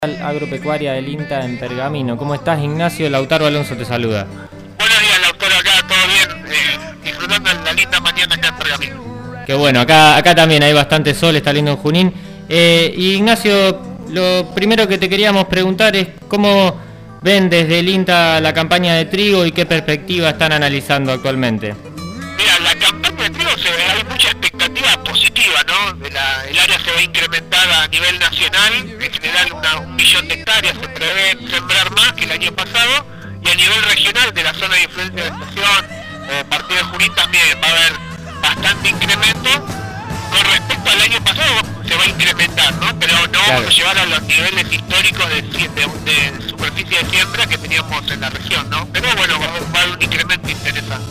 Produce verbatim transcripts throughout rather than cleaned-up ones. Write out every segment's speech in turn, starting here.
Agropecuaria del INTA en Pergamino. ¿Cómo estás, Ignacio? Lautaro Alonso te saluda. Buenos días, Lautaro, acá todo bien, eh, disfrutando de la linda mañana acá en Pergamino. Qué bueno, acá, acá también hay bastante sol, está lindo en Junín. Eh, y Ignacio, lo primero que te queríamos preguntar es cómo ven desde el INTA la campaña de trigo y qué perspectiva están analizando actualmente. Mira, la campaña de trigo se ve, hay mucha expectativa positiva, ¿no? De la, el área se va a incrementar a nivel nacional, en general una, un millón de hectáreas, se prevé sembrar más que el año pasado, y a nivel regional de la zona de influencia de la estación, eh, partido de Junín también va a haber bastante incremento. Con respecto al año pasado se va a incrementar, ¿no? Pero no Claro. vamos a llegar a los niveles históricos de, de, de superficie de siembra que teníamos en la región, ¿no? Pero bueno, va, va a haber un incremento interesante.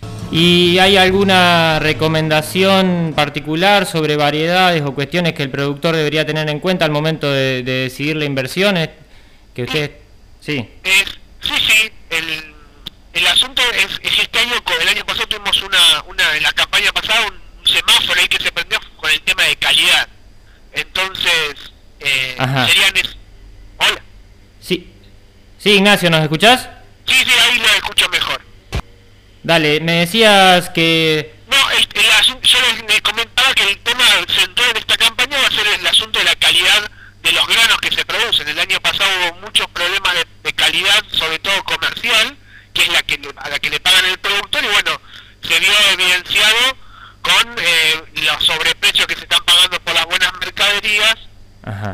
¿Y hay alguna recomendación particular sobre variedades o cuestiones que el productor debería tener en cuenta al momento de, de decidir la inversión? Que usted... Sí. Es, sí, sí, el, el asunto es, es este año, el año pasado tuvimos una, una en la campaña pasada un, un semáforo ahí que se prendió con el tema de calidad. Entonces, eh, serían... Es, hola. Sí. Sí, Ignacio, ¿nos escuchás? Sí, sí, ahí lo escucho mejor. Dale, me decías que... No, el, el asunto, yo les, les comentaba que el tema central de esta campaña va a ser el asunto de la calidad de los granos que se producen. El año pasado hubo muchos problemas de, de calidad, sobre todo comercial, que es la que le, a la que le pagan el productor, y bueno, se vio evidenciado con eh, los sobreprecios que se están pagando por las buenas mercaderías. Ajá.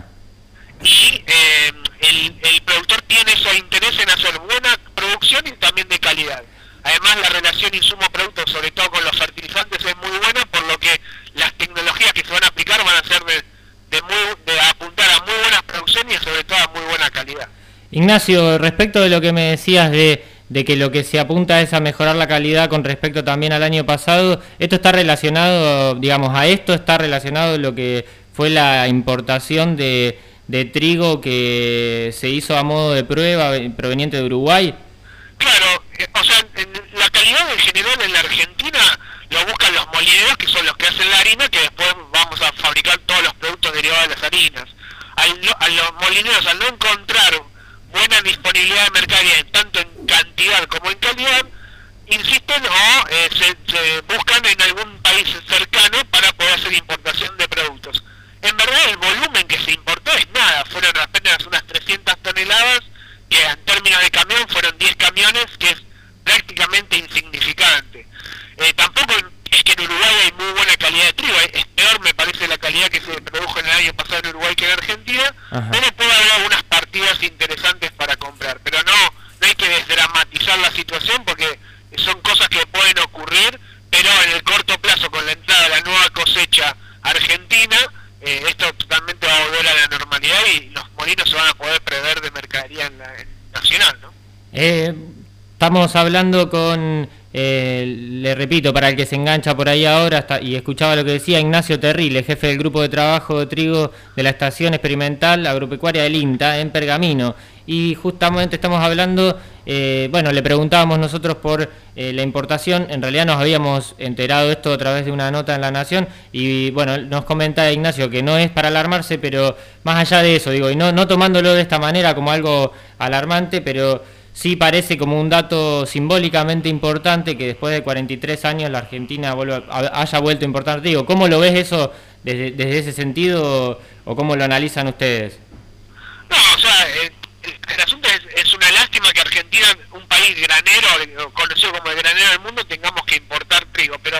Y eh, el, el productor tiene ese interés en hacer buena producción y también de calidad. Además, la relación insumo-producto, sobre todo con los fertilizantes, es muy buena, por lo que las tecnologías que se van a aplicar van a ser de, de, muy, de apuntar a muy buenas producciones y sobre todo a muy buena calidad. Ignacio, respecto de lo que me decías de, de que lo que se apunta es a mejorar la calidad con respecto también al año pasado, ¿esto está relacionado, digamos, a esto está relacionado lo que fue la importación de, de trigo que se hizo a modo de prueba proveniente de Uruguay? Claro, eh, o sea, en la calidad en general en la Argentina lo buscan los molineros, que son los que hacen la harina, que después vamos a fabricar todos los productos derivados de las harinas. Al no, a los molineros, al no encontrar buena disponibilidad de mercadería, tanto en cantidad como en calidad, insisten o eh, se, se buscan en algún país cercano para poder hacer importación de productos. En verdad el volumen que se importó es nada, fueron apenas unas trescientas toneladas, que en términos de camión fueron diez camiones, que es prácticamente insignificante. Eh, tampoco es que en Uruguay hay muy buena calidad de trigo, es peor me parece la calidad que se produjo en el año pasado en Uruguay que en Argentina. Ajá. Pero puede haber algunas partidas interesantes para comprar, pero no, no hay que desdramatizar la situación porque son cosas que pueden ocurrir, pero en el corto plazo, con la entrada de la nueva cosecha argentina, eh, esto totalmente va a volver a la normalidad y los molinos se van a poder prever de mercadería en la, en nacional, ¿no? Eh, estamos hablando con, eh, le repito, para el que se engancha por ahí ahora está, y escuchaba lo que decía Ignacio Terrile, jefe del grupo de trabajo de trigo de la Estación Experimental Agropecuaria del INTA en Pergamino. Y justamente estamos hablando, eh, bueno, le preguntábamos nosotros por eh, la importación, en realidad nos habíamos enterado esto a través de una nota en La Nación, y bueno, nos comenta Ignacio que no es para alarmarse, pero más allá de eso, digo, y no, no tomándolo de esta manera como algo alarmante, pero sí parece como un dato simbólicamente importante que después de cuarenta y tres años la Argentina vuelva, haya vuelto a importar trigo. ¿Cómo lo ves eso desde, desde ese sentido o cómo lo analizan ustedes? No, o sea... Eh... El asunto es, es una lástima que Argentina, un país granero, conocido como el granero del mundo, tengamos que importar trigo, pero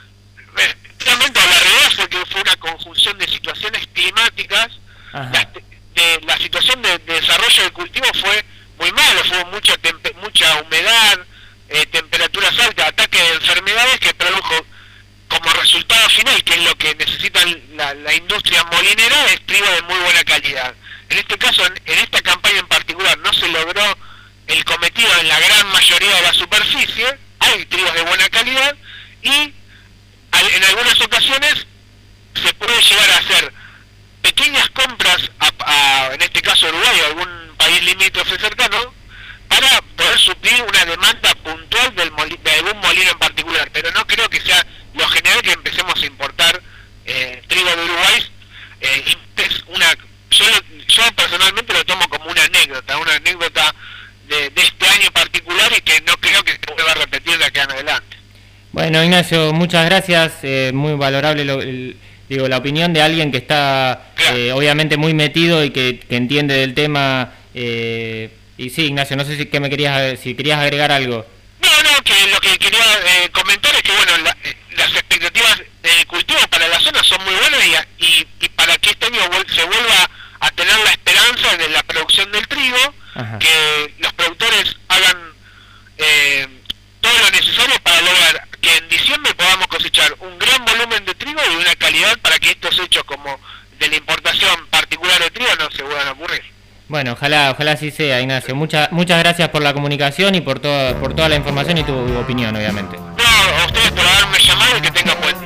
eh, realmente la realidad fue que fue una conjunción de situaciones climáticas. La, de, la situación de, de desarrollo del cultivo fue muy malo, fue mucha, tempe, mucha humedad, eh, temperaturas altas, ataque de enfermedades que produjo como resultado final, que es lo que necesita la, la industria molinera, es trigo de muy buena calidad. En este caso, en, en esta campaña en particular, no se logró el cometido en la gran mayoría de la superficie, hay trigos de buena calidad, y al, en algunas ocasiones se puede llegar a hacer pequeñas compras, a, a, en este caso Uruguay o algún país limítrofe cercano, para poder suplir una demanda puntual del moli, de algún molino en particular, pero no creo que sea lo general que empecemos a importar eh, trigo de Uruguay. Eh, es una yo, yo personalmente lo tomo Bueno, Ignacio, muchas gracias, eh, muy valorable lo, el, digo la opinión de alguien que está claro. eh, obviamente muy metido y que, que entiende del tema. Eh, y sí, Ignacio, no sé si que me querías si querías agregar algo. No, no, que lo que quería eh, comentar es que bueno, la, eh, las expectativas de cultivo para la zona son muy buenas y, y, y para que este año se vuelva a tener la esperanza de la producción del trigo, Ajá. que los productores hagan eh, todo lo necesario para lograr que en diciembre podamos cosechar un gran volumen de trigo y una calidad para que estos hechos como de la importación particular de trigo no se vuelvan a ocurrir. Bueno, ojalá, ojalá así sea, Ignacio. Muchas, muchas gracias por la comunicación y por toda, por toda la información y tu opinión, obviamente. No, a ustedes por haberme llamado y que tengan buen día.